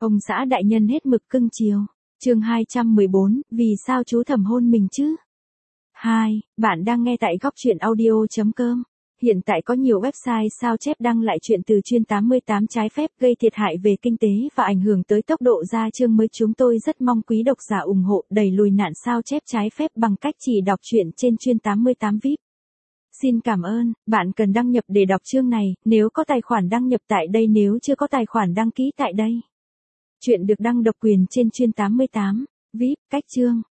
Ông xã đại nhân hết mực cưng chiều. Chương 214, vì sao chú thầm hôn mình chứ? 2. Bạn đang nghe tại goctruyện audio.com. Hiện tại có nhiều website sao chép đăng lại chuyện từ chuyên 88 trái phép gây thiệt hại về kinh tế và ảnh hưởng tới tốc độ ra chương mới. Chúng tôi rất mong quý độc giả ủng hộ đẩy lùi nạn sao chép trái phép bằng cách chỉ đọc truyện trên chuyên 88 VIP. Xin cảm ơn, bạn cần đăng nhập để đọc chương này, nếu có tài khoản đăng nhập tại đây, nếu chưa có tài khoản đăng ký tại đây. Chuyện được đăng độc quyền trên chuyên 88 VIP, cách chương.